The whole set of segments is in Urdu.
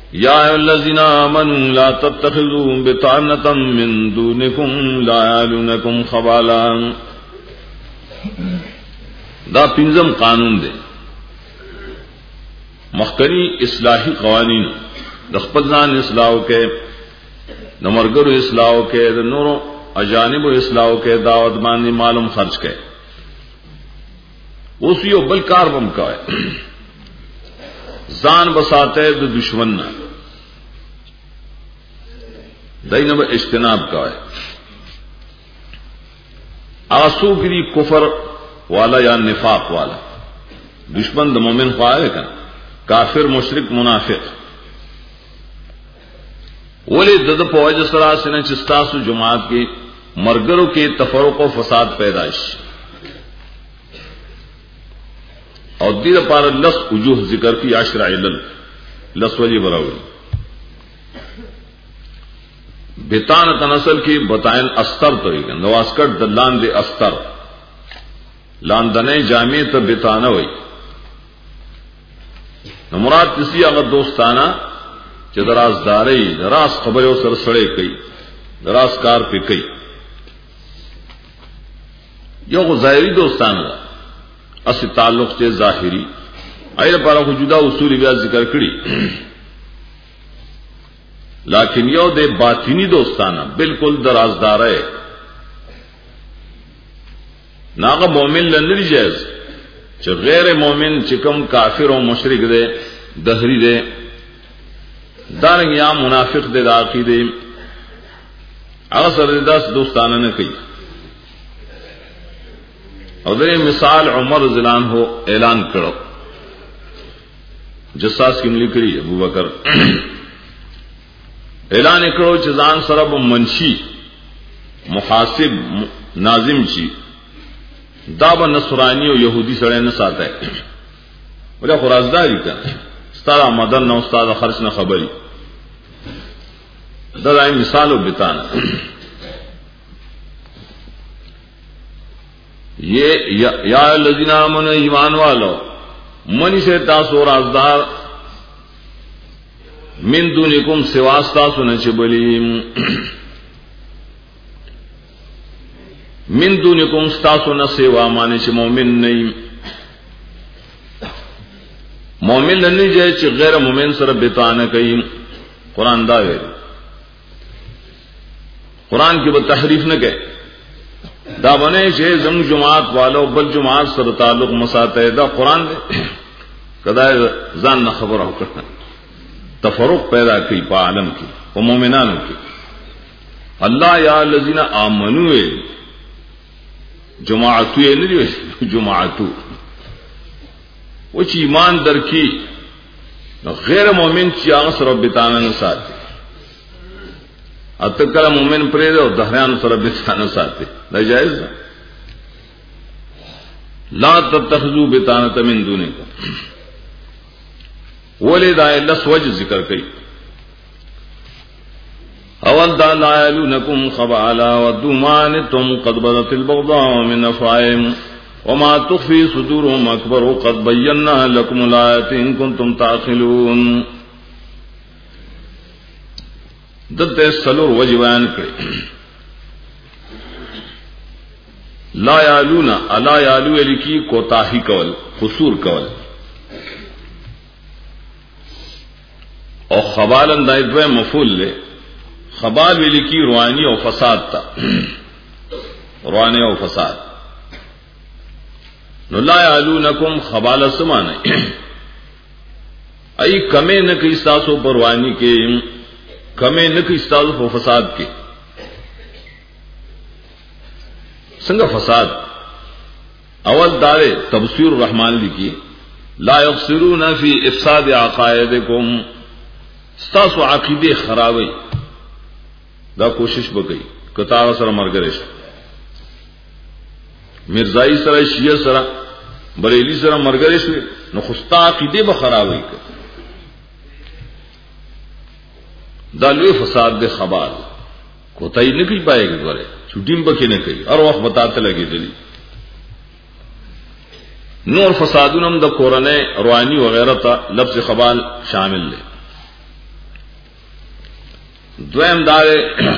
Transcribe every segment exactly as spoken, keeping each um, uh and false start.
یا ایھا الذین آمنوا لا تتخذوا بطانة من دونکم لا یعلونکم خبالا. دا پنځم قانون دی. مخکنی اصلاحی قوانین د خپل ځان اصلاح کې، د مرګرو اصلاح کې، د نورو اجانب اصلاح کې، دعوت باندې معلوم خرج کې. اوس یو بل کار بم کوي، ځان بساته د دشمن نه، دینه به اجتناب کوي. آسو کی کفر والا یا نفاق والا دشمن د مومن خواهه کنا، کافر مشرک منافق. ولی د په وجه سره سینه چې تاسو جماعت کې مرګرو کې تفرق او فساد پیدائش او دې لپاره لس وجوه ذکر کی عشر علل لس وجه براوي. بیتان تنسل کی بتائن استر تو ہی نو اسکٹ د لاندې استر لاندنه جامع ته بیتانه وای. نو مراد کسی هغه دوستانه چې درازداري دراز خبرو سره سره کوي، دراز کار پې کوي. یو ظاهري دوستانه اصل تعلق ته ظاهري ایله پر وجوده اصول بیا ذکر کړی، لیکن یو د باطینی دوستانه بالکل درازدار ہے. ناغه مومن لنی جائز چې غیر مومن چې کوم کافر او مشرک دی دهری دی دارنګ یا منافق دی د عقیده هغه سره داس دوستانه نه کوي. او د مثال عمر رضی الله عنه اعلان کړو، جساس کې لیکلی ابو بکر اعلان کړو چې ځان سره به منشي محاسب ناظم شي، دا به نصرانی او يهودي سره نه ساته. ولې خرازداري کا ستاره آمدن نو استاد خرج نه خبري. دا دای مثال وبتان. یہ یا الذین آمنوا ایمان والو منی سے تاسو رازدار من دونکم سواستا سن چبلی من دونکم ستاسو نہ سوا مانے چ مومن نہیں. مومن نہیں جے چ غیر مومن سره بیتانه کوي. قران دا وی قران کی وہ تحریف نہ کہ دا بنے چ زم جماعت والو بل جماعت سره تعلق مساته دا قران دے کدا ځان نہ خبر او کړه تفرق پیدا کی په عالم کی او مومنانو کی. الله یا الذین آمنوا جماعتو یې لري جماعتو و چې ایمان درکې نو غیر مومن چې هغه سره بیتانه نه ساتي، اته کله مومن پرې ده او دهریان سره بیتانه ساتي، دا جایز ده. لا تتخذوا بیتانه من دونکم ولدا الا سوج ذکر کئی. اول دا لا یلونکم خبالا ودومانتم قد بدت البغضاء من افواههم وما تخفي صدورهم اکبر قد بینا لكم الآیات ان کنتم تعقلون. دته سلور وجه بیان کړي. لا یلون الا یلو لکی کوتاهی کول قصور کول او خبالن دای دوه مفعول له خبال ویل کی روانی او فساد تا روانی او فساد. نو لا یعلونکم خبال سمانه ای کمه نه کی تاسو پروانی کې کمه نه کی تاسو په فساد کې. څنګه فساد؟ اول دار تبصیر الرحمن لکی لا یغسرون فی افساد عقائدکم ستاسو عقیده خرابوي دا کوشش وکړي کتا سره مرګ شي مرزائی سره شیعه سره بریلی سره مرګ شي نو خوستا عقیده به خرابوي دا لوی فساد دے خبال کوتای نه کوي پائے غره چټیم بکې نه کوي هر وخت بتاته لګېدلی. نور فسادونم د قرانه رواني وغیرہ ته لفظ خبال شامل لے. دویم دار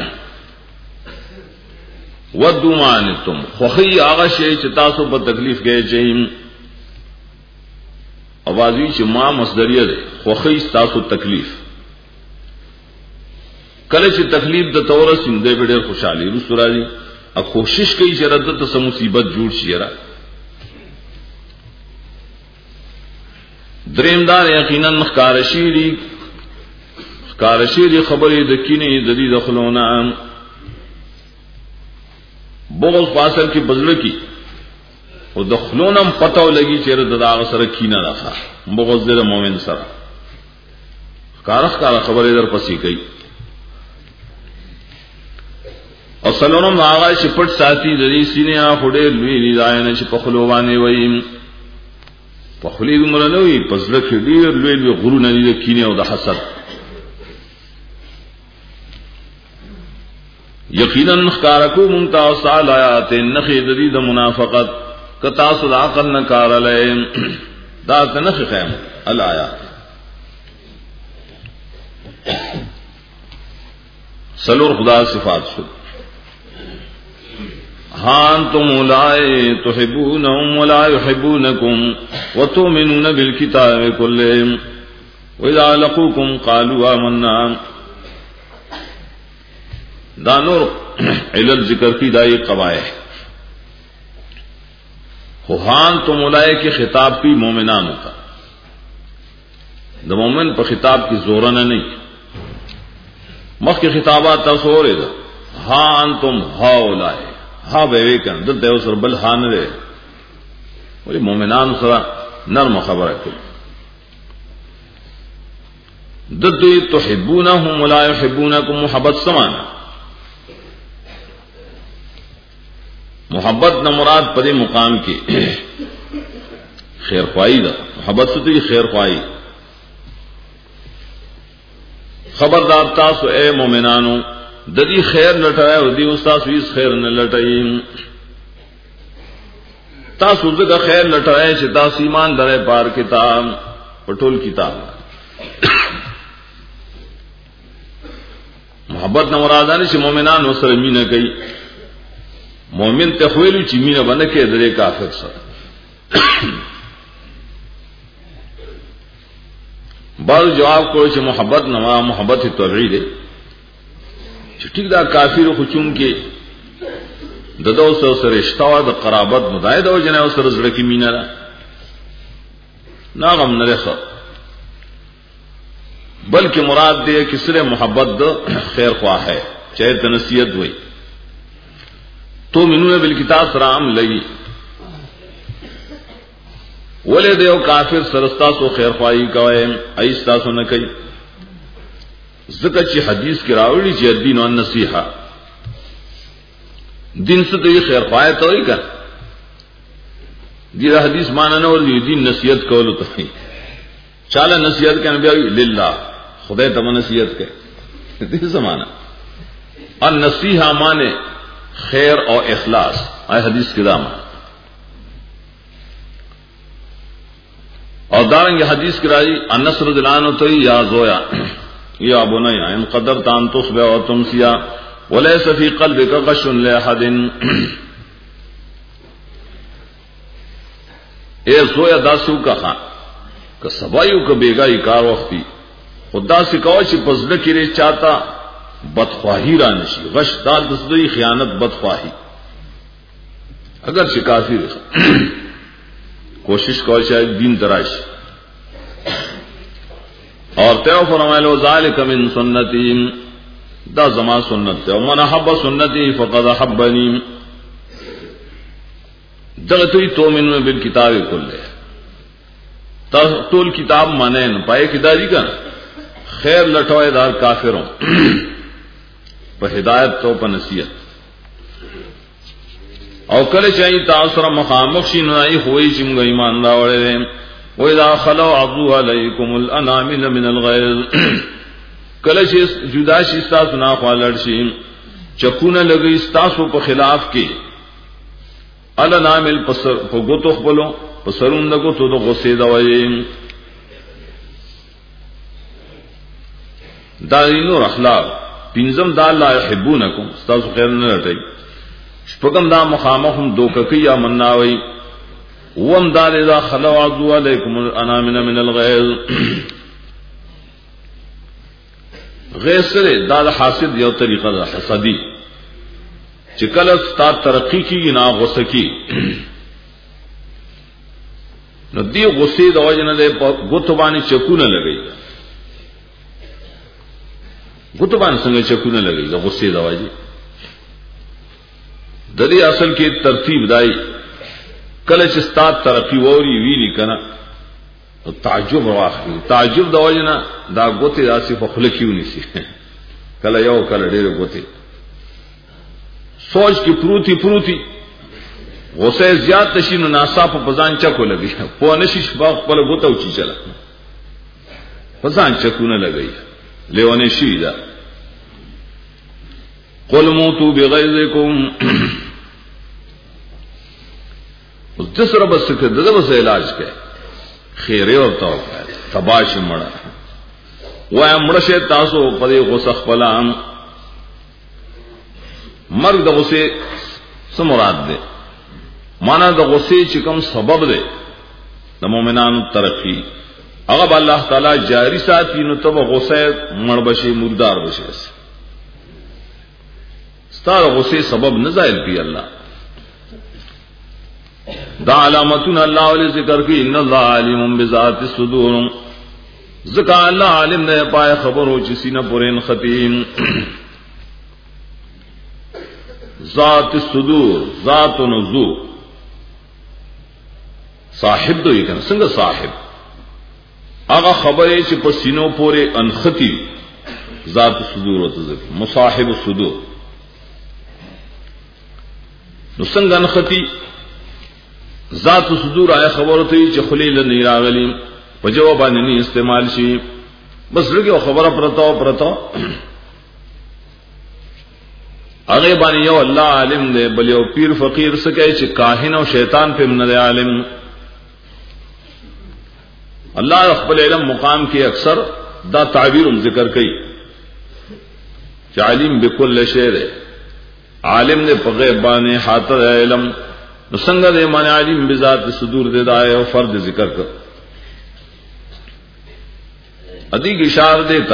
ودو مانتم خوخی آغا شئی چه تاسو پا تکلیف گئے چہیم اوازوی چه ما مصدریه ده خوخی تاسو تکلیف کله چې تکلیف د تورسین دی ډېر خوشحالي رسو راځي او کوشش کوي چې رد ته مصیبت جوړ شي را دریمدار یقینا مخکارشی دی مخکارشی دی خبرې د کینې د دې دخلونه بغض فاصل کی بدل کی او دخلونم پتاو لګي چې د داغ سره کینه راځه بغض د مؤمن سره کارخ کار خبرې در پسې کوي او سلونم هغه چې پټ ساتي د دې سینې خورې لوی نه ځای چې په خلوانه وایي په خلی مرنوي پسله کې ډیر لوی لوی غرونه دي کینه او د حسد یقینا خارکو ممتاز آیات نخید دی د منافقت کتا صد عقل نہ کار لئ دا تنخ خیم الایات سلور خدا صفات شد ہان تم اولائے تحبونهم ولا يحبونكم وتؤمنون بالكتاب كله واذا لقوكم قالوا آمنا دانور علل ذکر کی دائی قبائح خوہان تم اولائے کے خطاب کی مومنان ہوتا دا مومن پر خطاب کی زورنا نہیں مخ کے خطابات تصورے دا ہان تم ہا اولائے ہا بے کن دل دیو سر بل ہان رے بولے مومنان سر نرم خبر ہے دل دوی تحبونہم ولا يحبونکم محبت سمانا محبت نہ مراد پدے مقام کی خیر خواہی دا محبت سے تو خیر خواہی خبردار تاسو اے مومنانو ددی خیر لٹائے اور دی استاس ویس خیر نہ لٹائی تاسو زگا خیر لٹائے چھ تاس ایمان درے پار کتاب پٹول کتاب محبت نہ مراد آنے چھ مومنانو سر مینہ کئی مومن ته خویلو چې مینه باندې کې درې کافر سره بل جواب کو چې محبت نوا محبت طبيعي دي چې ټیک دا کافر خو چون کې ددو سره سره رشتہ د قرابت مداید او جنه سره زړه کې مینه را ناغم نه رسو بلکې مراد دې کې سره محبت د خیر خواه ہے چاہے تنسیت وي تو منو بالکتاب سلام لگی ولے دیو کافر سرستا سو خیر خواہی کوئے ایستا سو نہ کئی ذکر چی حدیث کی راوڑی چی الدین و النصیحہ دین سے تو یہ خیر خواہی تو ہی کر دیرہ حدیث مانا نہ اور دین نصیحت کولو تو ہی چالا نصیحت کے نبی آئی للہ خدا تم نصیحت کے دیکھ زمانہ النصیحہ مانے خیر اور اخلاص آئے حدیث کے دام اور دارنگ حدیث کی رائی انس رضی اللہ عنہ تو یا زویا یا بنیا ان قدر تان تصبح و تمسیا وليس في قلبك غش لاحد اے زویا داسو کہا کہ سبایو کا بیگائی کار وقتی خدا سے کہو چھ پزدہ کرے چاہتا بدخواہی رانشی غش دال دسدوی خیانت بدخواہی اگر شکافی رہا کوشش کرو شاید دین تراش اور تیو فرمائے لو ذالک من سنتی دا زمان سنت تے ومن حب سنتی فقد حبنی دغتوی تومن میں بالکتاب کلے طول کتاب مانین پائے کداری کا خیر لٹوائے دار کافروں پہ ہدایت تو پہ نصیحت او کله چای تاسو را مخامخ شي نای خوې چې موږ ایمان راوړل و اذا خلوا عضوا عليكم الانامل من الغيظ کله چې جدا شي تاسو نه خالد شي چکونه لګي تاسو په خلاف کې الانامل پسر په ګوتو خپلو پسرون دغه تو د غصې دا وایي دا نور اخلاق پینزم دا لا يحبونکم استاسو خیر نه لټي شپږم دا مخامخم دوککی یا مناوي وم دا اذا خلوا عضو علیکم الانامن من الغیظ غیظ سره دا حاسد یو طریقه ده حسدی چې کله ستا ترقی کیږي نه غوسه کی نو دی غصې د وجه نه د غوتو باندې چکونه لګي غوتو باندې څنګه چکونه لګي د غصې د وجه د دې اصل کې ترتیب دای کله چې ستا ترقی ووري ویلی کنه تعجب واخلي تعجب د وجه نه دا غوتې راسي په خله کیونی شي کله یو کله ډېر غوتې سوچ کی پروتی پروتی غصه زیات تشي نو ناصاف په ځان چکو لګي په نشي شپه خپل غوتو چی چلا په ځان چکونه لګي لیونه شي دا قل موتو بغیظکم اوس د سره بس کې دغه بس علاج کې خیره او توکل تباش مړه وای مړشه تاسو په دې غصه خپل ام مرګ د غصه څه مراد ده معنا د غصه چې کوم سبب ده د مؤمنانو ترقی هغه الله تعالی جاری ساتي نو ته غصه مړ بشي مردار بشي ستاره غصه سبب نه زائل کی الله دا علامتون الله ولې ذکر کی ان الله علیم بذات الصدور ذکر الله عالم نه پای خبرو چې سینه پورین ختیم ذات الصدور ذات نزو صاحب دوی کنه څنګه صاحب هغه خبره چې په سینو پورې انختی ذات الصدور وته ذکر مصاحب الصدور نو څنګه انختی ذات الصدور آیا خبره ته چې خلیل نه راغلی په جواب باندې نه استعمال شي بس لګي خبره پرتا او پرتا هغه باندې یو الله عالم دی بل یو پیر فقیر سکه چې کاهن او شیطان په من عالم الله خپل علم مقام کې اکثر دا تعبیر ذکر کوي چې عالم بكل شی دی عالم نے په غیب باندې حاضر علم نو څنګه دې معنی عالم بذات صدور دې دا یو فرد ذکر کړ ادي کی اشاره دیتا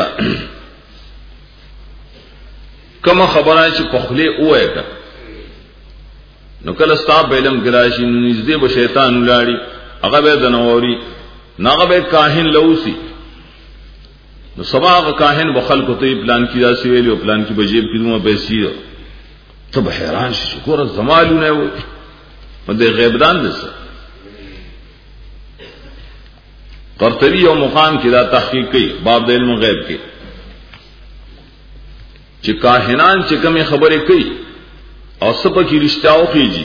کما خبره چې په خله اوه کا نو کله ستاب علم ګراشي نږدې به شیطان ولاړی هغه به دنوري ناغه به کاهن لوسی نو سبا کاهن به خلکو ته پلان کی راسي ویلو پلان کی بجیب کی دوه پیسې ته به حیران شې ګوره زمالونه وي په دې غیب دان دسه قرطبی او مقام کې دا تحقیق کوي باب د علم غیب کې چې کاهنان چې کومه خبره کوي او سبا کې رښتیا او کیږي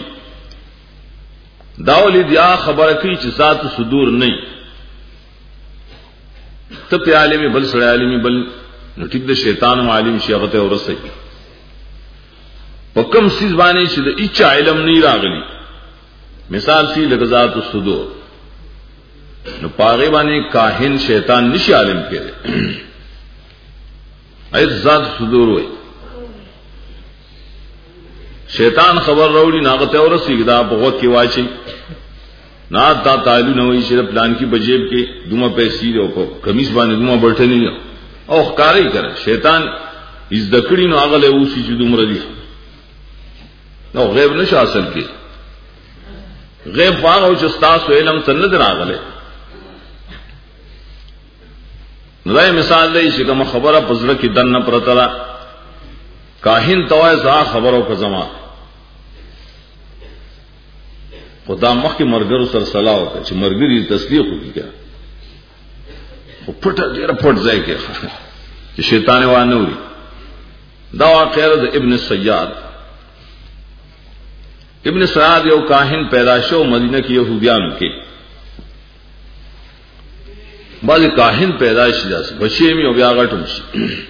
داولې بیا خبره کوي چې ذات صدور نه ته په عالمي بل سره عالمي بل نو ټیک د شیطان عالم شیغته ورسي په کوم سیز باندې چې د اچ علم نه راغلي مثال سی لغزات الصدور نو پاغه باندې کاهن شیطان نشي عالم کړي ایت ذات صدور وای شیطان خبر راوړي ناغته ورسي دا په وخت کې واچي نا تا تعالی نو یې چې پلان کې بجیب کې دومره پیسې او په کمیس باندې دومره برټنی او ښکارای کړه شیطان از دکړي نو هغه له اوسې چې دومره دي نو غیب نشه حاصل کی غیب واغو چې تاسو علم څنګه دراغله نو مثال دی چې کوم خبره پزړه کې دنه پرتلا کاهن توای ځا خبرو کو زما خدا مخکې مرګرو سره صلاح وکړي چې مرګري تصدیق وکړي خو پټه ډیره پټ ځای کې چې شیطان وانه وي دا واقعه د ابن سیاد ابن سعد یو کاهن پیدا شو مدینہ کې يهوديانو کې بعض کاهن پیدا شي داس بچي می او بیا غټم شي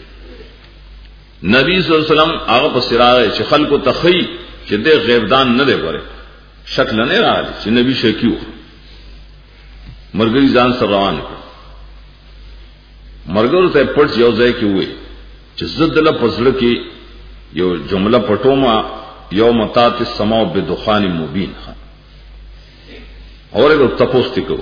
نبی صلی الله علیه وسلم هغه په سراغه چې خلکو تخی چې د غیب دان نه دی غره شکل نه راځي چې نبی شکیو مرګي ځان سره روان کړ مرګو ته پټ یو ځای کې وې چې زدل پزړه کې یو جمله پټوما یوم تات السماء بدخان مبین اور ایک تپوس تھی کو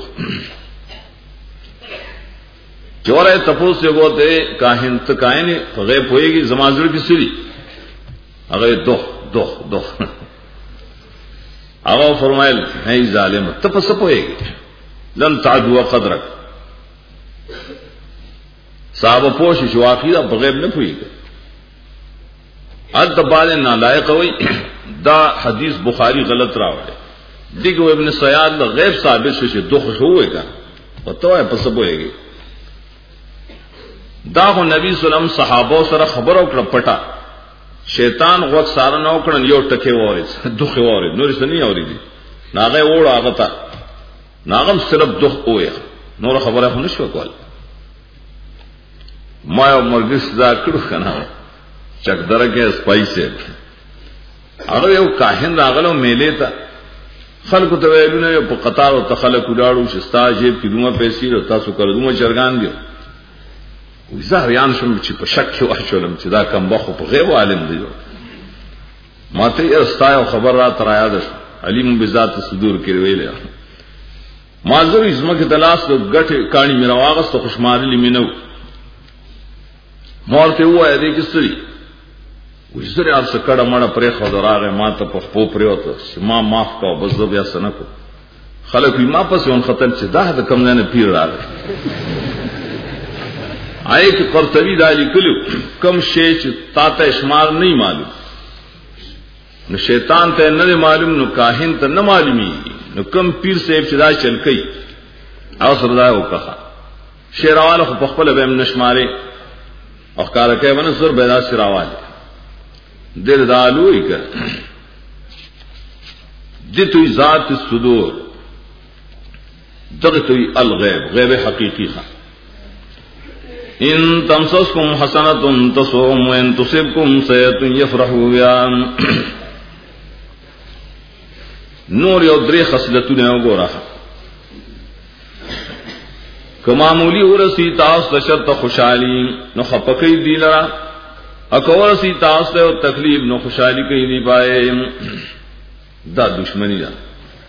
چورے تپوس سے وہ تے کاہن تکائن غیب ہوئے گی زمازر کی سری اگر دو دو دو اگر فرمائل ہے ظالم تپس ہوئے گی لن تعدوا قدرک صحابہ پوش شواقی دا بغیب نہ ہوئی گا اد بعد نالائق ہوئی دا حدیث بخاری غلط راوڑے دیکھو ابن سیاد غیب ثابت سے دو خوش ہوئے گا پتہ ہے پس ہوئے گی دا خو نبی صلی اللہ علیہ وسلم صحابہ سره خبر او کړ پټا شیطان غوږ ساره نو کړن یو ټکي ووري دوخه ووري نور څه نه اوري دي ناغه وړ هغه تا ناغم صرف دوخ وې نور خبره خو نشو کول ما یو مرګس دا کړو کنه چک درګه سپایسه هغه یو کاهن راغلو میلې ته خلکو ته ویلونه په قطار او تخلق ولاړو چې ستا جیب کې دومره پیسې او تاسو کړو دومره چرګان دي زهریان شم چې په شک کې واچولم چې دا کم بخو په غیب عالم دی ماته یې استایو خبر را تر یاد علیم بذات صدور کې ویل مازور اسمه کې تلاش غټه کانی میرا واغس ته خوشمارلی مينو مورته وای دې کستري وزره ارس کړه مړه پرې خو دراغه ماته په خپو پریوته ما معاف کا بس زو بیا سنکو خلک ما پس اون خطر چې دا د کم نه پیر راغی آئے کہ قرطبی دا لیکلو کم شے چې تا ته شمار نه معلوم نو شیطان ته نه معلوم نو کاهن ته نه معلومي نو کم پیر صاحب چې دا چل کوي او سره دا وکړه شیرواله په خپل به نشماري او کار کوي ونه سر پیدا شیرواله دل دالوي کړ دته ذات الصدور دغه الغیب غیب حقیقی خا ان تمسسکم حسنۃ تسؤهم وان تصبکم سیئۃ یفرحوا بها نور یو درې خصلتونه وګوره کمامولی ورسی تاسو ته شرط خوشحالی نو خپکی دی لرا اکور سی تاسو ته تکلیف نو خوشحالی کوي دی پائے دا دشمنی دا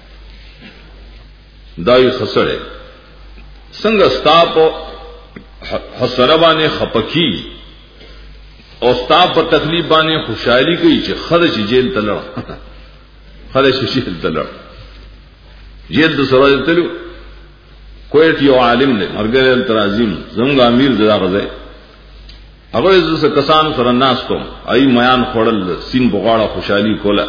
دای خسره څنګه ستاپ حسره باندې خپکی او ستاپ په تکلیف باندې خوشحالی کوي چې خرج جیل تلړ خرج جیل تلړ جیل د سره تلو کویت یو عالم دی مرګل ترازیم زموږ امیر دغه غزه هغه زس کسان سره ناس کوم ای میان خړل سین بغاړه خوشحالی کوله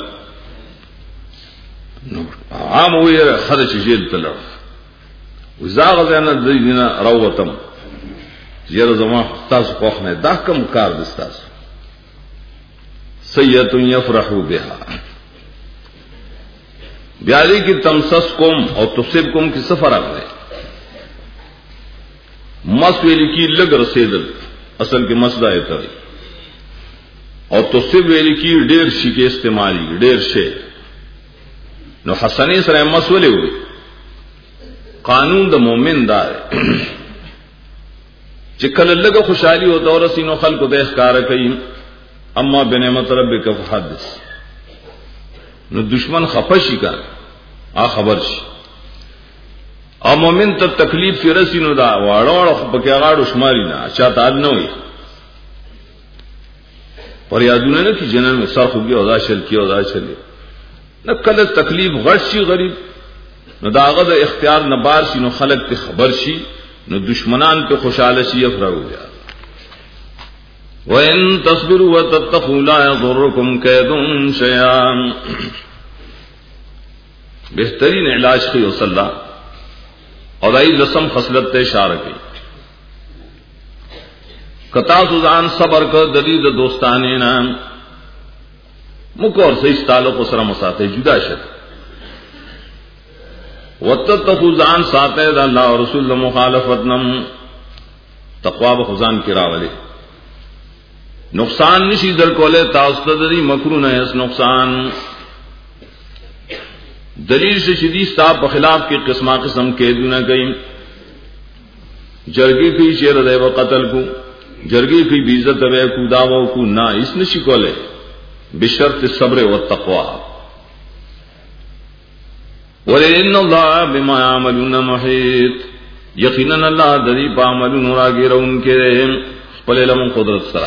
نو عام ویره خرج جیل تلړ وزاغه نه د دینه راوتم یره زما تاسو خو نه دا کوم کار دستاسو سیئۃ یفرحوا بها بیا دې کې تمسسکم او تصبکم کې سفر راغلی مس ویل کې لګ رسیدل اصل کې مسدا ایته او تصب ویل کې ډیر شي کې استعمالي ډیر شي نو حسنه سره مس ولې وي قانون د مؤمن دا چې کله لګه خوشحالي او دور سينو خلکو د احکار کوي اما بنعمت ربک فحدث نو دشمن خفشي کا ا خبر شي او مومن ته تکلیف فرسی نو دا واړو په کې غاړو شماري نه چاته اد نه وي پر یادونه نه چې جنن سر خوږي او دا شل کې او دا شل نه کله تکلیف غړ شي غریب نو داغه د اختیار نه بار شي نو خلک ته خبر شي نو دشمنان په خوشاله شي افراو بیا وَإِن تَصْبِرُوا وَتَتَّقُوا لَا يَضُرُّكُمْ كَيْدُهُمْ شَيْئًا بہترین علاج کی وصلا اور ای لسم خصلت ته اشاره کی کتا سوزان صبر کو ددید دوستانه نام مکور سے اس تعلق سره مساته جدا شد وتتقوا ذان ساته د الله او رسول مخالفتنم تقوا بخزان کی راولے نقصان نشی در کوله تاسو ته دی مکرونه اس نقصان دلیل سے شدید صاحب خلاف کے قسمہ قسم کے دونه گئی جرگی کی شیر دے و قتل کو जरगी की बीइज्जत वे को दावो को ना इस नशी कोले बिशर्त सब्र व तक़वा वलिन अल्लाह बिमा यामलून मुहीत यकीनन अल्लाह दरी पामलून रागिर उनके पलेलम कुदरत सरा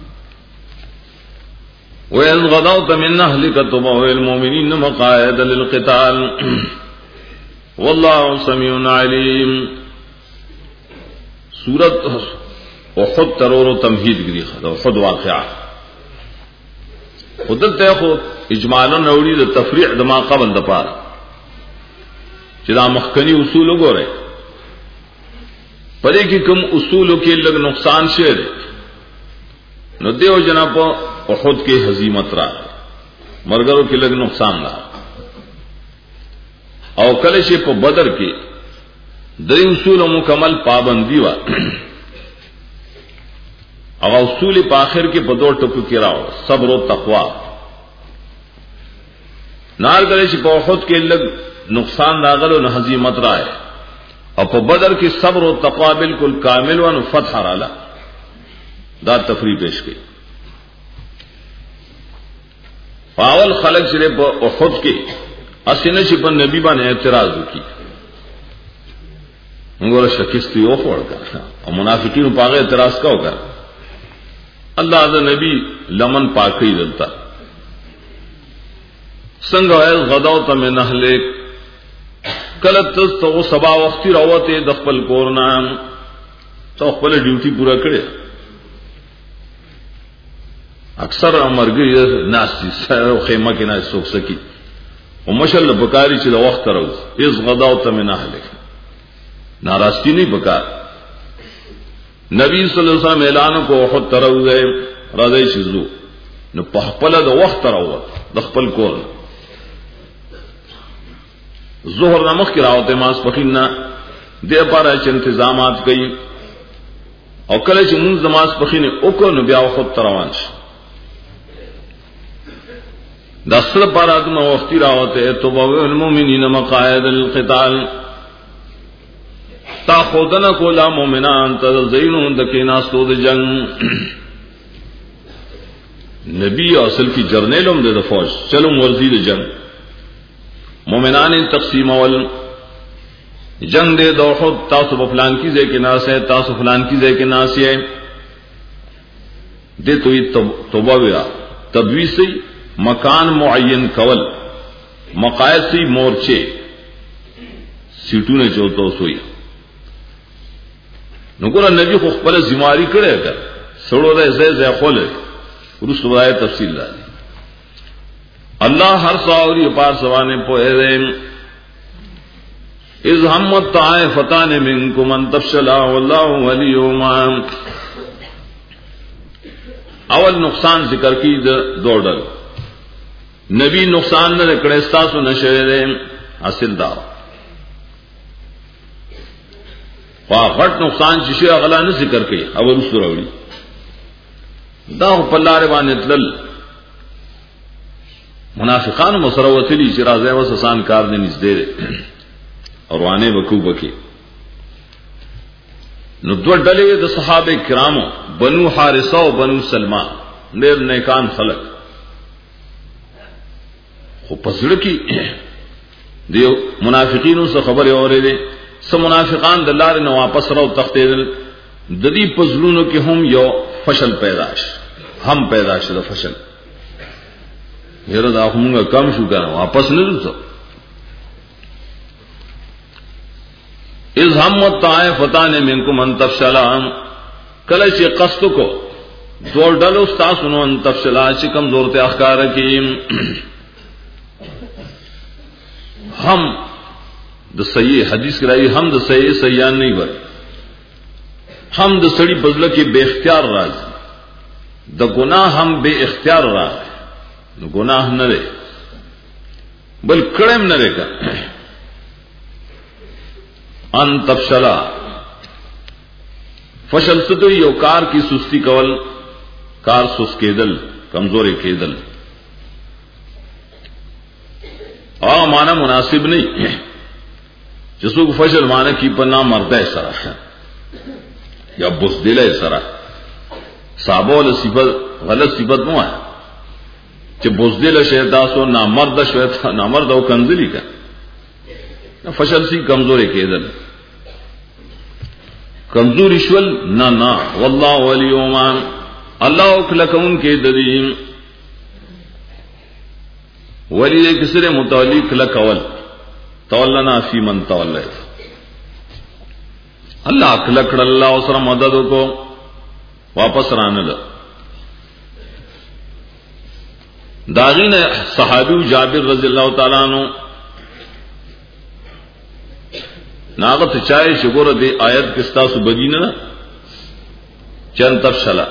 वइज़ गदौत मिन अहलिका तुबव्विल मुमिनीन मक़ाइद लिलक़िताल वल्लाहु समीउन अलीम। सूरत उहुद तरोर तमहीद गिरी उहुद वाक़या खुदत खुद इजमालन रौड़ी द तफरीह दमा क़बल द पार चिदा मखकनी उसूल गोरे परे की कम उसूलों के लग नुकसान शेर न देव जना पर उहुद के हजीमत रहा मरगरों के लग नुकसान रहा और कलेशे पर बदर के दरी उसूल मुकम्मल पाबंदी वा अब उसूल पाखिर के बदौर टुकु के राव सब्र व तक़वा नार कलेशे पर उहुद के लग नुकसान रागल न हजीमत रहा है और पर बदर की सब्र व तक़वा बिल्कुल कामिल व फतह राला दा तफरी पेश की पावल खलक सिरे पर उहुद के असिन शिपन नबी बा ने एतराज की उंगोर शकिस्ती ओ फोड़ कर और मुनाफिकीन पागे एतराज का होकर अल्लाह दा नबी लमन पाकई दलता संग गदौत में नहले कलत तो सबा वक्ती रवते दखपल कोरना तो खपल ड्यूटी पूरा करे अक्सर अमर गई नासी खेमा के ना सोख सकी और मशल बकारी च वक्त रोज इस गदौत में नहले नाराजगी नहीं बकार नबी सल्लल्लाहु अलैहि वसल्लम ऐलान को उहुद तरव गए रज़े शिजू न पहपल द वक्त तरवत दखपल कोर जोहर नमक की रावत मास पखीना दे पर इंतजामात गई और कल मुंज नमाज पखी ने उको न ब्या खुद तरवांश दसल पर आदम वक्ती रावत है तो मुमिनीन मक़ाइद लिलक़िताल ताखुदन कोला मोमिनान तज़ीनुन दकीना सूद जंग नबी असल की जर्नेलम दे फौज चलो वर्जी दे जंग मोमिनान तकसीम अवल जंग दे दो तासु फलान की जे के नास है तासु फलान की जे के नास है दे तो ये तोबा तबवी से मकान मुअय्यन कवल मकायद से मोर्चे सीटू ने जो तो सोई नुकुरा नबी को खपल जिम्मेवारी करे कर सड़ो दे से से खोले रुस वाय तफसील ला अल्लाह हर सावरी पार सवाने पोए दे इज हमत ताए फताने मिनकुम अन तफशला वल्लाहु वलियुमा अवल नुकसान जिक्र की दौड़ल नबी नुकसान न कड़ेस्ता सु नशरे हासिल दा वाहट नुकसान जिसे अगला न जिक्र की अवल उस रवड़ी दा पल्लारे वाने तल मुनाफिकान मुसरवतली चिराज़े व ससान कार ने निज दे और वाने बकू बकी नुद्व डले द सहाबे किरामो बनु हारिसा बनु सलमा नेर नेकान खलक खो पसड़ की दियो मुनाफिकीनों से खबर और दे सब मुनाफिकान दल्लार ने वापस रहो तख्ते दिल ददी पजलूनों के हम यो फसल पैदाश हम पैदाश द फसल मेरा दाखूंगा कम शू कर वापस नहीं तो इस हम ताए फता ने मिनको मंतफशलाम कल से कस्त को जोर डलो स्ता सुनो अंतफशला चिकम जोर ते अखकार की हम द सही हदीस कराई हम द सही सयान नहीं बर हम द सड़ी बदल के बेख्तियार राज द गुनाह हम बे इख्तियार राज गुनाह न रे बल कड़ेम न रे का अन तफशला फशल से तो यो कार की सुस्ती कवल कार सुस केदल कमजोरी केदल आ माना मुनासिब नहीं जिसको फशल माना की पन्ना मरदा है सरा या बुजदिल है सरा صحابه صفت غلط صفت نو ہے چې بوزدل شیطان سو نامرد شیطان نامرد او کنزلی کا فشل سی کمزوري کېدل کمزوري شول نه نه والله وليوما الله اکلکون کې ددیم ولی دې کسره متعلق لکول تولنا فی من تولى الله اکلکړ الله سره مدد کو واپس رانه داغین صحابی جابر رضی اللہ تعالی عنہ ناغت چائے شکر دے آیت کستا سو بدینہ چند تفشلا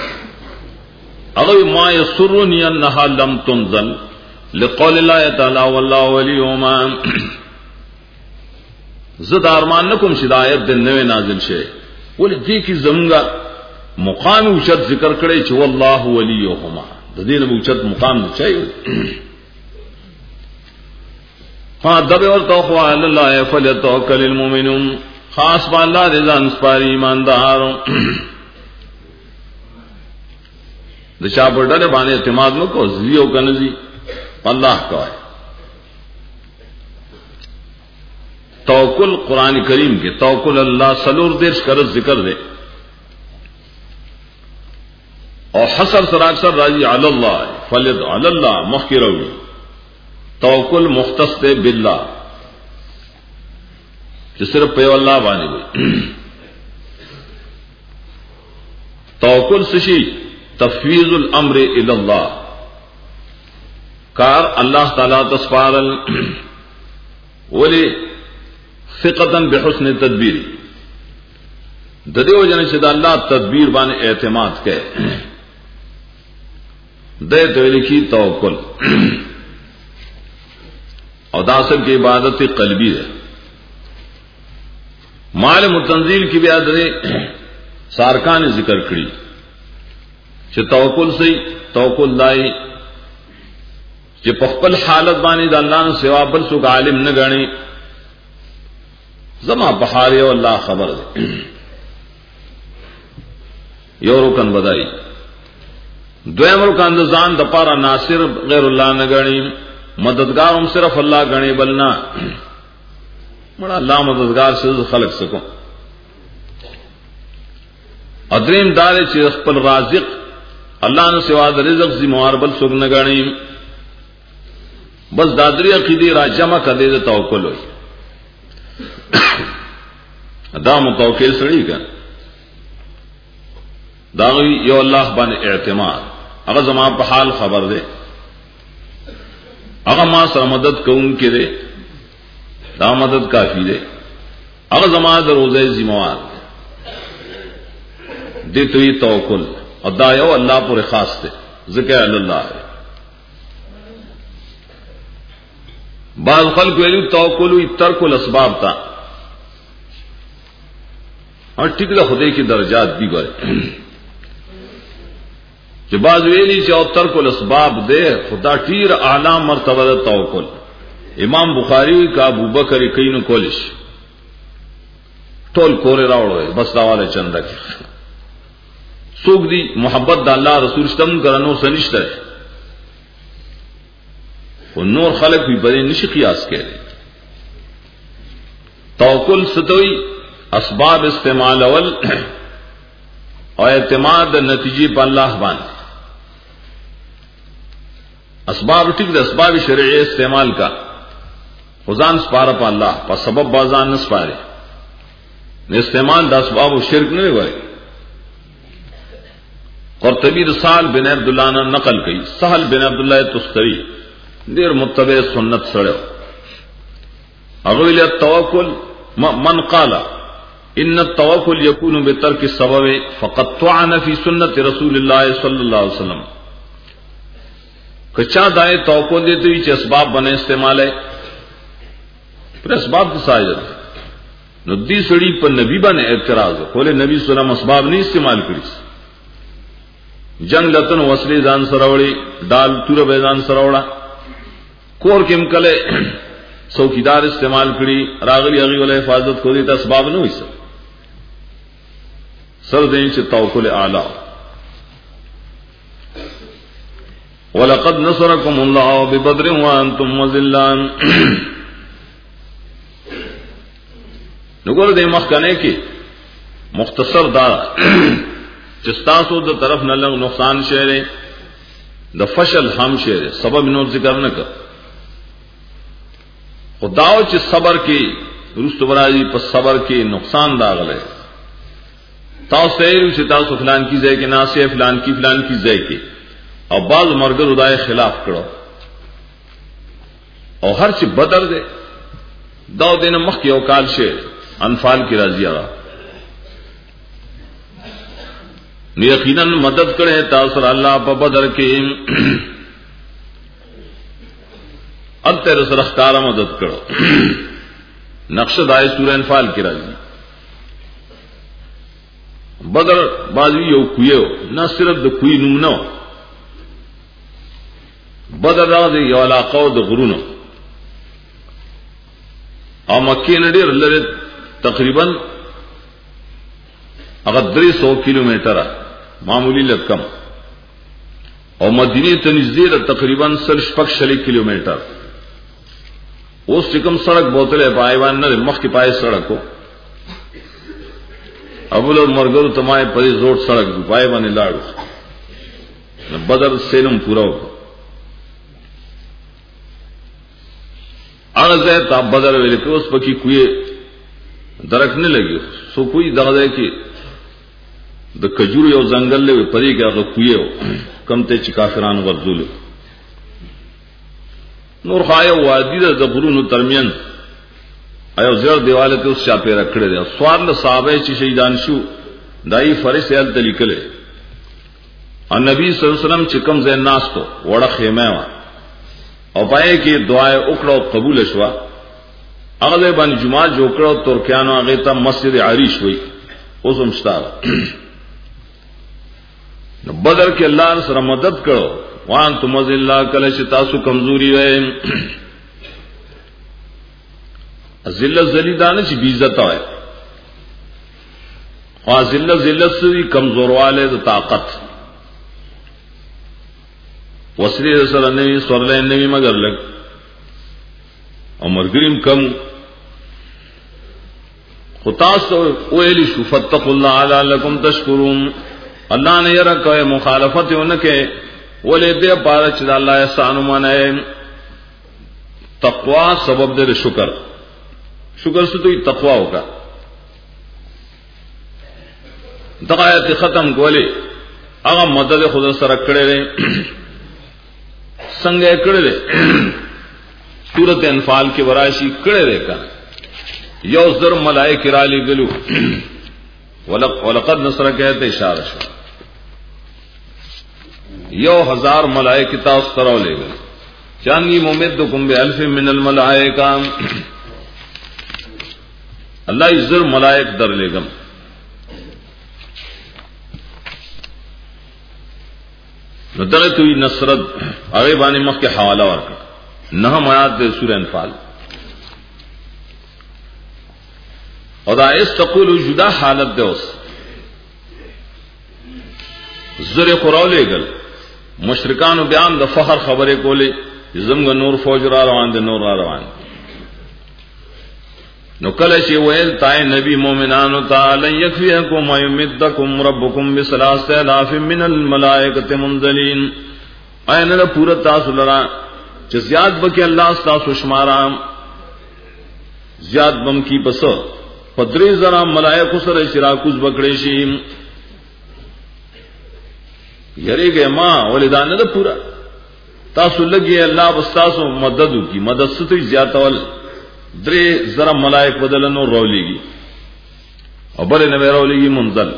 اگر ما یسرنی انہا لم تنزل لقول اللہ تعالی واللہ ولیوما زد آرمان نکم شد آیت دن نوے نازل شے ولی دیکھی زمگا مقام اوچت ذکر کرے چھ واللہ ولیوما دین اوچت مقام چاہیے ہاں دبے اور توقع اللہ فلیتوکل المؤمنون خاص با اللہ دے ځان سپاری ایمانداروں د چا په ډله باندې اعتماد نکو زیو کنزی اللہ کا ہے توکل قرآن کریم کے توکل اللہ سلور دیرش کرت ذکر دے اور حسر سر اکثر راضی علی اللہ فلد علی اللہ مخکروی توکل مختص دے باللہ جو صرف پیو اللہ بانے ہوئی توکل سشی تفویض الامر الی اللہ کار اللہ تعالی تسپارل ولی ثقتن بحسن تدبیری ددیو جن شد اللہ تدبیر بانے اعتماد کے دے تو لکھی توکل اور داصل کی عبادت قلبی ہے مال متنزیل کی بیاد نے سارکان ذکر کری کہ توکل سے توکل دائی کہ پخپل حالت بانی دا اللہ نے سوا بل سو کا عالم نہ گانی زما بخاری و اللہ خبر دے یو رکن بدائی دویم رکن دزان دپارا ناصر غیر اللہ نہ گانی مددگار ہم صرف اللہ گنے بلنا بڑا اللہ مددگار سے خلق سکو ادریم دارے چیز خپل رازق اللہ نے سوا د رزق ذمہ بل سوگ نہ گانی بس دادری عقیدی را جمع کر دے توکل ہوئی دا متوکل سڑی کا داغی یو اللہ بان اعتماد اگر زمان پہ حال خبر دے اگر ماں سر مدد کون کے دے دا مدد کافی دے اگر زمان در روزے ذمہ دے تو یہ توکل اور دا یو اللہ پر خاص دے ذکر اللہ ہے بعض خلق ویلو توکل وی ترک الاسباب تا اور ٹکلا خدے کی درجات بھی گئے جو بعض ویلی چاہو ترک الاسباب دے خدا ٹیر اعلی مرتبہ توکل امام بخاری کا ابو بکر کین کولش ټول کورے راوڑے بس داواله چندا کی سوق دی محبت د الله رسول ستم کرنو سنشتہ ہے وہ نور خلق بھی بڑے نشی قیاس کہہ رہے توکل ستوئی اسباب استعمال اول اور اعتماد نتیجے پر اللہ بان اسباب ٹھیک ہے اسباب شرعی استعمال کا خزان سپارا پا اللہ پا سبب بازان نسپارے استعمال دا اسباب و شرک نہیں ہوئے قرطبی رسال بن عبداللہ نے نقل کی سہل بن عبداللہ تستری دیر متبع سنت سڑے اغویل التوکل من قال ان التوکل یکون بترک السبب فقد طعن فی سنت رسول اللہ صلی اللہ علیہ وسلم کچا دائے توکل دیتے ہوئی چھ اسباب بنے استعمال ہے پھر اسباب کی ساجد ندی سڑی پر نبی بنے اعتراض کولے نبی صلی اللہ علیہ وسلم اسباب نہیں استعمال کریس جنگ لتن وصلی دان سروڑی ڈال تور بیدان سروڑا کور کم کلے چوکیدار استعمال کری راغلی اغی والا حفاظت کو دیتا اسباب نہ ہوئی سر سر دیں سے توکل اعلی ولقد نصركم الله ببدر وانتم مذلان. نګور دې مخکنه کې مختصر دا چې تاسو د طرف نه لږ نقصان شوه د فشل هم شوه سبب نو ذکر نه کړ. خداو چې صبر کې رست برازي په صبر کې نقصان داغله تاسو یې چې تاسو فلان کی ځای کې ناسه فلان کی فلان کی ځای کې او بعض مرګ خدای خلاف کړو او هر چې بدر دے دا دین مخ کې او کال شه انفال کی راضی آغا یقینا مدد کرے تاثر اللہ پا بدر کے اب تیرے سر اختارا مدد کرو نقش دائے سورہ انفال کی راضی بدر بازوی یو کوئے ہو نہ صرف دا کوئی نمنو بدر را دے یو علاقو دا غرونو او مکی نڈیر لرد تقریباً اگر دری سو کلو میٹر معمولی لکم اور مدینی تنزدیر تقریباً سرش پک شلی کلو میٹر اس چکم سڑک بوتلے پائیوان نہ مخ کی پائے سڑک ہو ابول اور مرگر تمائے پری زور سڑک پائے بانے لاڑو بدر سیلم پورا ہو اغز ہے تا بدر ویلے کہ اس پکی کوئی درک نه لګي سو کوئی دغه کې د کجور یو ځنګل له پرې کې هغه کویو کم ته چې کافرانو ورزول نور خای وادي د غرونو ترمن ایو زړ دیواله ته اوس چاپه رکړل دي سوار له صحابه چې شهیدان شو دای فرض ال تلیکل ان نبی صلی الله علیه وسلم چې کوم ځای ناس ته وړه خیمه وا او پای کې دعا وکړه قبول شوه اغله باندې جمعه جوړ کړو ترکیانو هغه ته مسجد عریش وای اوس هم شته نو بدر کې الله سره مدد کړو وان تم ذللا کله چې تاسو کمزوري وای ذلت ذلیدانه چې بی عزت وای خو ذلت ذلت سری کمزورواله د طاقت وسری سره نه سورلې نه مگر لګ او مرګریم کم خطاس اویلی شو فتقوا اللہ لعلکم تشکرون اللہ نے یرا کہ مخالفت انکے ولے دے پارا چدا اللہ احسان مانائے تقوا سبب دے شکر شکر سے تو تقوا ہوگا دغایت ختم کولے اغا مدد خود سره کړه لري څنګه کړه لري سورۃ انفال کې وراشي کړه لري کا یو زر ملائکه را لګلو ولقد نصر کہتے اشارہ شو یو ہزار ملائکه تاسو سره لګل چانی ممدکم بالف من الملائکه اللہ زر ملائک در لګم نو دغه توي نصرت هغه باندې مخ کې حواله ورکړه نه آیات د سورہ انفال خدا اس تقول جدا حالت دے اس زر قرآن لے گل مشرکان و بیان دا فخر خبرے کولے زمگ نور فوج را روان دے نور را روان دے نو کلشی ویل تائے نبی مومنانو تعالی یکفیکم و یمدکم ربکم بسلاس الاف من الملائکت منزلین این دا پورا تاسو لرا چه زیاد بکی اللہ ستاسو شمارا زیاد بم کی پسو پدری زرا ملائکو سر شراکوز بکڑے شیم یری گئے ماں ولیدان دا پورا تاسو لگی اللہ بستاسو مددو کی مدد ستوی زیادہ ول دری زرا ملائک بدلنو رولی گی اور بلے نوے رولی گی منزل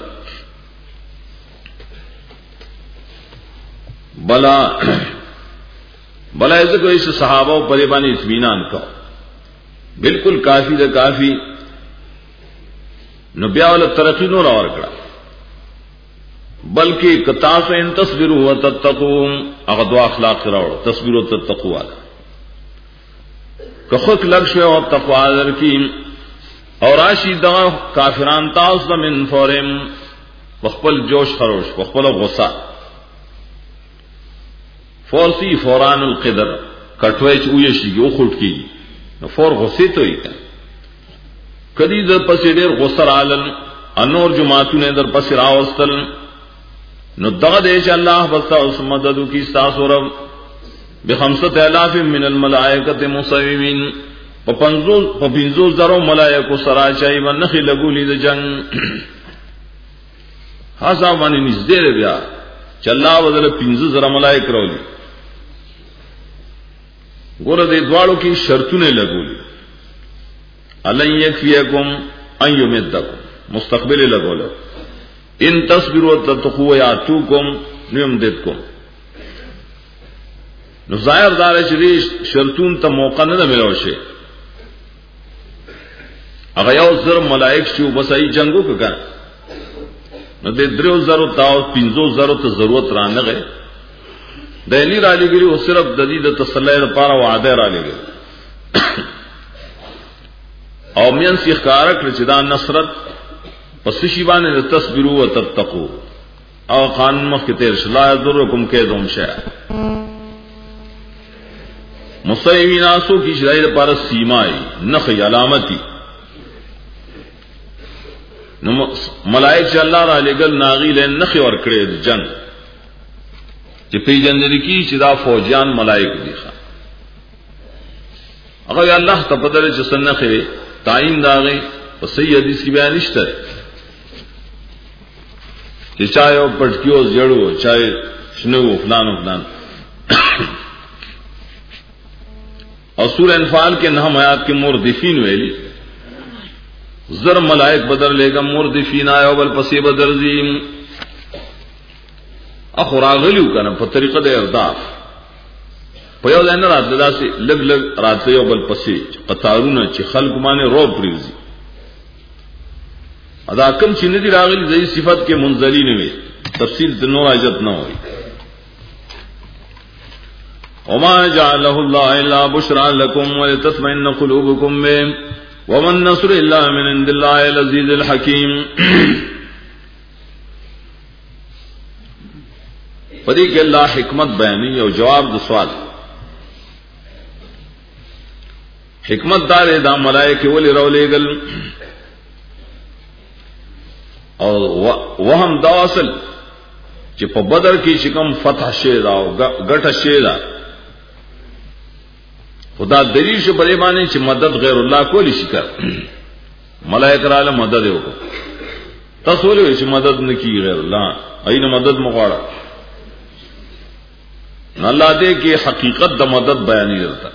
بلا بلا ایسے کوئی سے صحابہ و پریبانی اطمینان کا بالکل کافی دا کافی نو بیا ول ترقی نور اور کړه بلکې کتاس ان تصبروا وتتقوا اغدو اخلاق راوړ تصبر او تقوا که خود لږ شو او تقوا درکې او راشي دا کافران تاسو من فورم خپل جوش خروش خپل غصه فورسی فوران القدر کټوي چې ویشي یو خټ کی نو فور غصه ته وي کدی در پسې ډېر غصه رالل انور جماعتونه در پسې راوستل نو دغه دې چې الله بس اوس مدد کی تاسو رب بخمسه الاف من الملائکه مصومین په پنځو په پنځو زرو ملائکه سره چای ونخي لګولې د جنگ هاذا باندې نږدې بیا چې الله وذل پنځه زره ملائکه راولي ګوره دې دواړو کې شرطونه لګولې الن یکفیکم ان یمدکم مستقبل لګول ان تصبروا وتتقوا یاتوکم یمددکم نو ظاهر دار چې شرطون ته موقع نه ملو شي هغه یو زر ملائک شو بس ای جنگو وکړه نو د درو زرو تاو پنځو زرو ته ضرورت را نه غي دلی را لګي او صرف د دې د تسلی لپاره وعده را لګي او مین سی ښکارا کړ چې دا نصرت پس شی باندې تصبروا وتتقوا او قانون مخ کې تیر شلا ذرکم کې دوم شه مسیمیناسو کی شرایط لپاره سیمای نخ علامتی نو ملائک چې الله را لګل ناغي له نخ ور کړې د جنگ چې پیجندل کی چې دا فوجیان ملائک دي هغه الله ته بدل چې سنخه تعین داغه او صحیح حدیث کی بیان نشته چې چایو پټکیو جوړو چای شنو فلان فلان اور سورہ انفال کے نهم آیات کے مردفین ویلی زر ملائک بدر لے گا مردفین آیا بل پسی بدر زیم اخو راغلیو کنا پا طریقہ دے ارداف پا یو دین رات لدا سی لگ لگ رات لیو بل پسی قطارونا چی خلق مانے رو پریوزی ادا کم چی ندی راغلی زی صفت کے منزلی نوی تفصیل تنور عجت نہ ہوئی وما جعله الله الا بشرى لكم ولتطمئن قلوبكم به وما النصر الا من عند الله العزيز الحكيم پدې کې الله حکمت بیانې او جواب د سوال حکمت دار د ملائکه ولې رولېګل او وهم دا اصل چې په بدر کې چې کوم فتح شه دا او ګټه شه دا خدا دلیل شو بلې باندې چې مدد غیر الله کولی شي کړ ملائکه رااله مدد وکړه تاسو ولې چې مدد نکي غیر الله اينه مدد مغواړه الله دې کې حقیقت د مدد بیانې ورته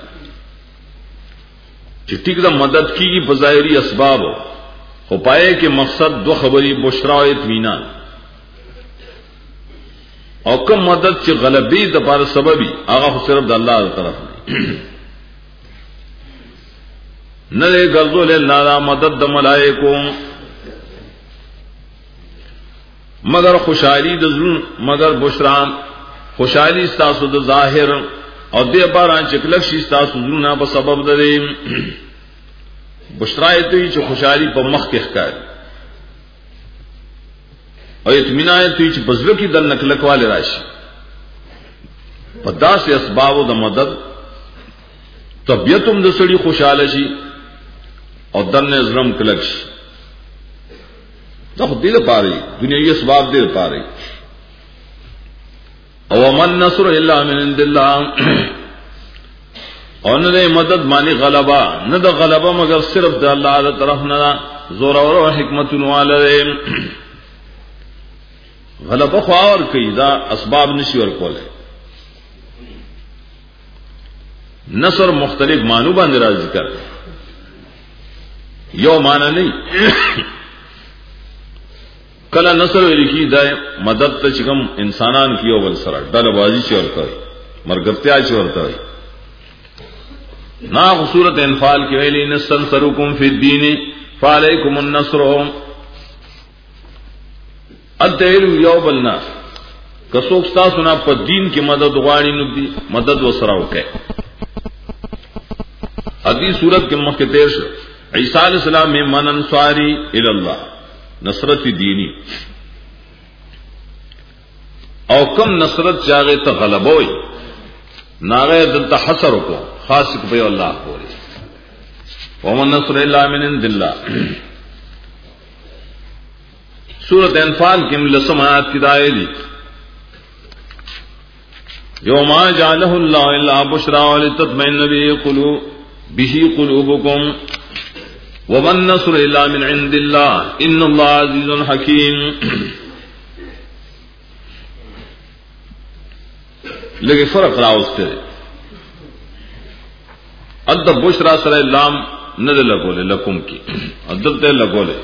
چې ټیک د مدد کیږي په ظاهري اسباب خو پائے کې مقصد دو خبري بشرا او اطمینان او کوم مدد چې غلبي د بار سببي هغه صرف د الله تعالی طرف نه نه ګرځول الله مدد د ملائکو مگر خوشحالی د زړه مگر بشرا خوشحالی تاسو د ظاهر او د باران چې کلک شي تاسو زړه په سبب د بشرا ته چې خوشحالی په مخ کې ښکاري او اطمینان ته چې بزړه کې د نکلک والے راشي په داسې اسبابو د مدد طبيعتم د سړي خوشاله شي او دنه زرم کلک شي دا خو دې لپاره دنیوي اسباب دې لپاره او من نصر الا من عند الله او نه مدد معنی غلبا نه د غلبا مگر صرف د الله تعالی طرف نه زور او حکمت والے غلبا خو اور کوي دا اسباب نشي ور کوله نصر مختلف معنی باندې را ذکر یو معنی نه کله نصر ولیکي دا مدد ته چکم انسانان کیو بل سره ډله بازی شي ورته مرګتیا شي ورته نا صورت انفال کې ویلي نستنصرکم فی الدین فعلیکم النصر ادعو یو بلنا کڅوک تاسو نه په دین کې مدد غواړي نو دی مدد وسره وکړي حدیث صورت کې مخکې تیر شو عیسی علیہ السلام میں من انصاری الی اللہ نصرت دینی او کم نصرت چاغه ته غلبوي ناغه دلته حصر کو خاص په الله پوری ومن نصر الا من عند الله سورۃ انفال کې لسمات کی دایلی یوم جعله الله الا بشرا ولتطمئن به قلوب به قلوبكم ومن نصر الا من عند الله ان الله عزيز حكيم. لیکن فرق راوسته ادب بشرا سره لام نه لګولې لکم کی ادب ته لګولې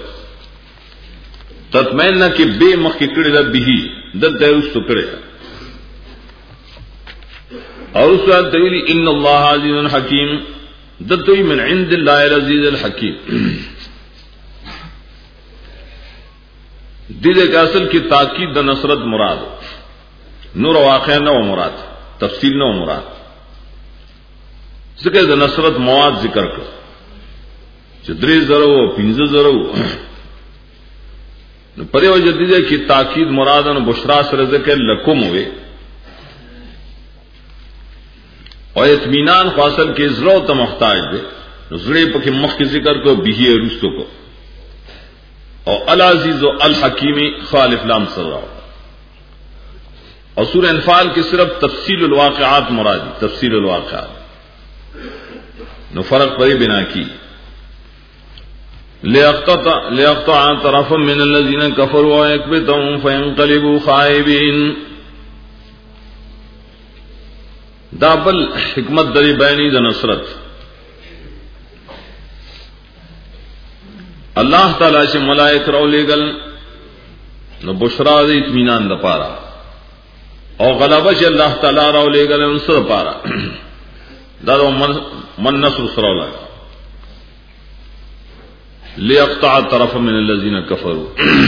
تطمئن کی به مخ کی کړي د به د ته اوس کړي اور سوال دویلی ان الله عزیز حکیم دتوی من عند الله العزیز الحکیم. دې کې اصل کی تاکید د نصرت مراد نور واقع نه و مراد تفصیل نه و مراد ذکر د نصرت مواد ذکر کړ چې درې زره او پنځه زره نو پرې وجه دې کې تاکید مراد او بشرا سره ذکر لکم وي او اطمینان حاصل کې زړه ته محتاج دي زړه په کې مخ کې ذکر کو به رستو کو او العزیز او الحکیم خالف لام سره اور سورہ انفال کی صرف تفصیل الواقعات مرادی تفصیل الواقعات نو فرق پری بنا کی لیقطع لیقطع طرفا من الذين كفروا ويكبتهم فينقلبوا خائبين. دابل حکمت دری بیانی د نصرت اللہ تعالی سے ملائک رو لگل نو بشرا د اطمینان د پارا او غلبه چې الله تعالی راو لګل ان سره پارا دا من, من نصر سره لگا ليقطع طرف من الذين كفروا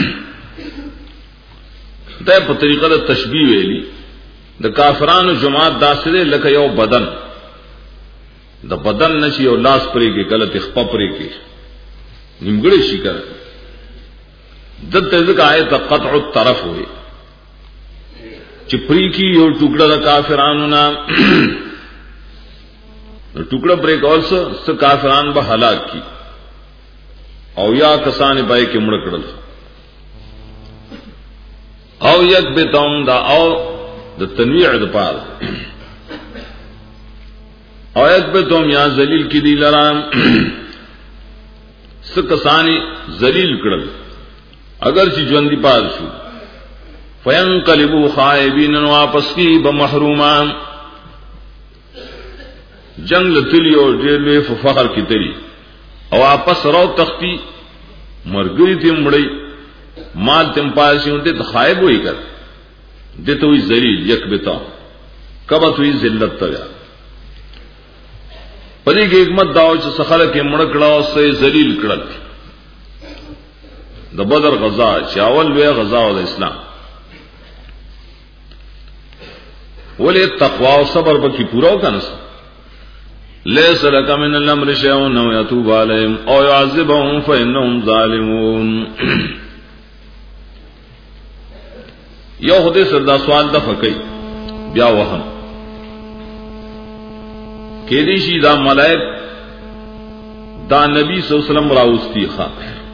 دا په طریقه د تشبیه ویلی د کافرانو جماعت داسره لکه یو بدن د بدن نشي او لاس پرې کې غلط خپ پرې کې نیمګړی شي کړه دته ځکه آیت قطع الطرف وي چې پری کی یو ټوکړه د کافرانو نام ټوکړه پرې کول څه کافران به هلاک کی او یا کسان پای کې مړ کړل او یک به تم دا او د تنویع د پال او یک به تم یا ذلیل کی دی لرام څه کسانی ذلیل کړل اگر چې ژوند دی پال شو فینقلبوا خائبین واپس کی بمحرومان جنگ لتلی اور ډېر په فخر کی تری او واپس راو تختی مرګری تیم مړی مال تم پاسیوں ته خائب ہوئی کر دته وی ذلیل یک بتا کبه توي ذلت تا پدې کې حکمت داو چې سخره کې مړ کړه او سې ذلیل کړل د بدر غزا چې اول وی غزا او د اسلام ولې تقوا او صبر به کی پورا وکنس ليس لك من الامر شيء او يتوب عليهم او يعذبهم فانهم ظالمون. یو خدای سره دا سوال د فقې بیا وهم کې دي شي دا ملائک دا نبی صلی الله علیه وسلم راوستي ښا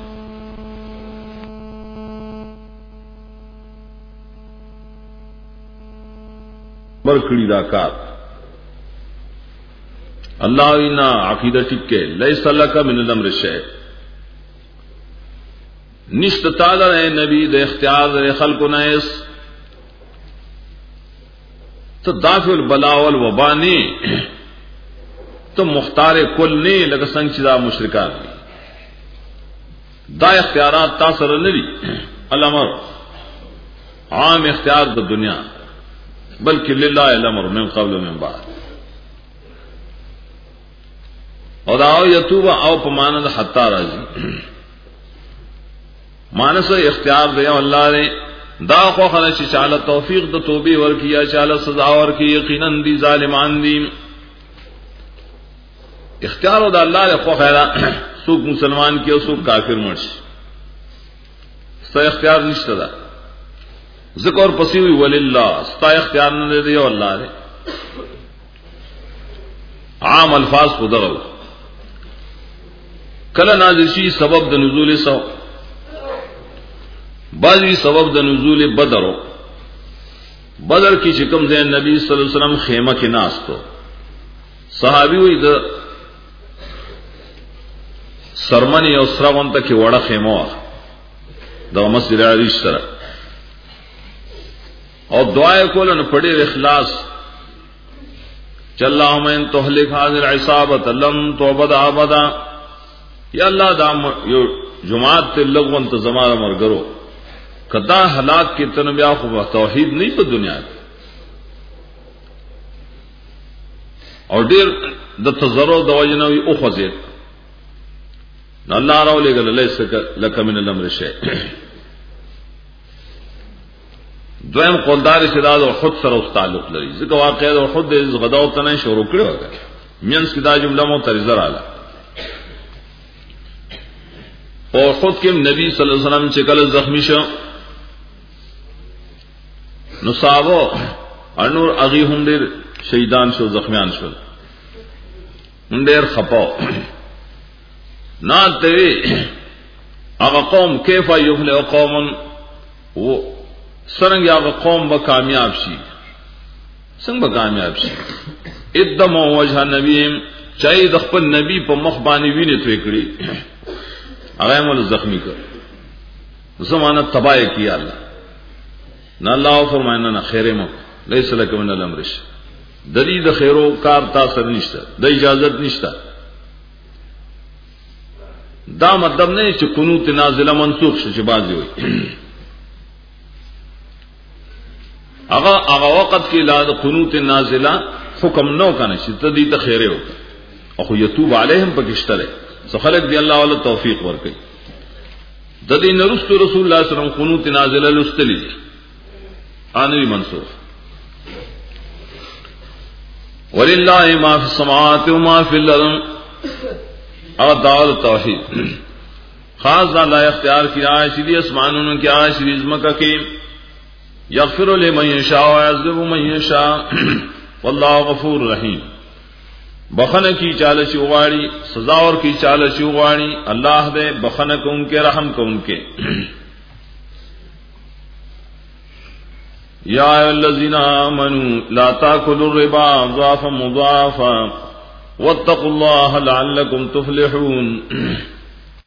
برکړی دا کار اللہ وینا عقیدہ ٹکے لیس لک من الامر شیء نشت تعالی اے نبی دے اختیار دے خلق ناس تو دافع البلاء والوباء نے تو مختار کل نے لگا سنگ چدا مشرکان دا اختیارات تاثر نری الامر عام اختیار دا دنیا بلکہ للہ الامر من قبل من بعد اور آؤ یتوب او پماند حتا راضی مانس اختیار دیا اللہ نے دا خو خلچ چاله توفیق د توبې ورکیا چاله سزا ورکی یقینا دی ظالمان دی اختیار د الله له خو خیره سوق مسلمان کی او سوق کافر مرش ستا اختیار نشته دا ذکر پسی وی وللہ ستا اختیار نه دی او الله نے عام الفاظ کو دغو کله نازل شي سبب د نزول سو بعضی سبب د نزول بدر بدر کی چکم دے نبی صلی اللہ علیہ وسلم خیمہ کے ناس تو صحابی ہوئی د سرمنی او سراغون تا کی وڑا خیمہ وا دا مسجد عریش سره اور دعائے کولن پڑے اخلاص اللہم ان تہلک هذه العصابة لم تعبد ابدا یا اللہ دا جماعت تے لغون تے زمانہ مرگرو کدا ہلاک کی تنبیہ خو توحید نہیں تو دنیا کی اور دیر د تزرو دواجنوی اخوزید اللہ راو لے گل لیس لک من الامر شیء دویم قولدار شداد اور خود سره اس تعلق لري ځکه واقعا او خود د غداو تنه شروع کړو مینس کی دا جمله مو تر زر اعلی او خود کې نبی صلی الله علیه وسلم چې کله زخمی شو نو صحابه انور اغي هم ډېر شهیدان شو زخمیان شو ډېر خپاو نه ته هغه قوم کیف یفلح قوم و سرنگ یا قوم با کامیاب شي څنګه با کامیاب شي ادم وجه نبیم چای د خپل نبی په مخ باندې ویني توې کړی هغه مول زخمی کړ زمانہ تباہ کیا الله نه الله فرماینا نه خیره مو لیس لک من الامر شیء دلیل خیرو کار تاسو نشته د اجازت نشته دا مطلب نه چې قنوت نازله منسوخ شي چې بازي وي اغا اغا وقت کی لا قنوت نازلہ حکم نو کا نشی تدی تخیرے ہو اخو یتوب علیہم پکشترے سو خلق دی اللہ والا توفیق ورکی ددی نرست رسول اللہ صلی اللہ علیہ وسلم قنوت نازلہ لستلی دی آنوی منصوف وللہ ما فی السماوات وما فی الارض اغا دعوت توحید خاص اللہ اختیار کی آئے شدی اسمانوں کی آئے شدی ازمکہ کی یغفر لمن یشاء ويعذب من یشاء والله غفور رحیم بخنه کی چاله شی غواړي سزا اور کی چاله شی غواړي الله دې بخنه کو ان کے رحم کو ان کے یا الذین آمنوا لا تاكلوا الربا ضعفا مضاعفا واتقوا الله لعلكم تفلحون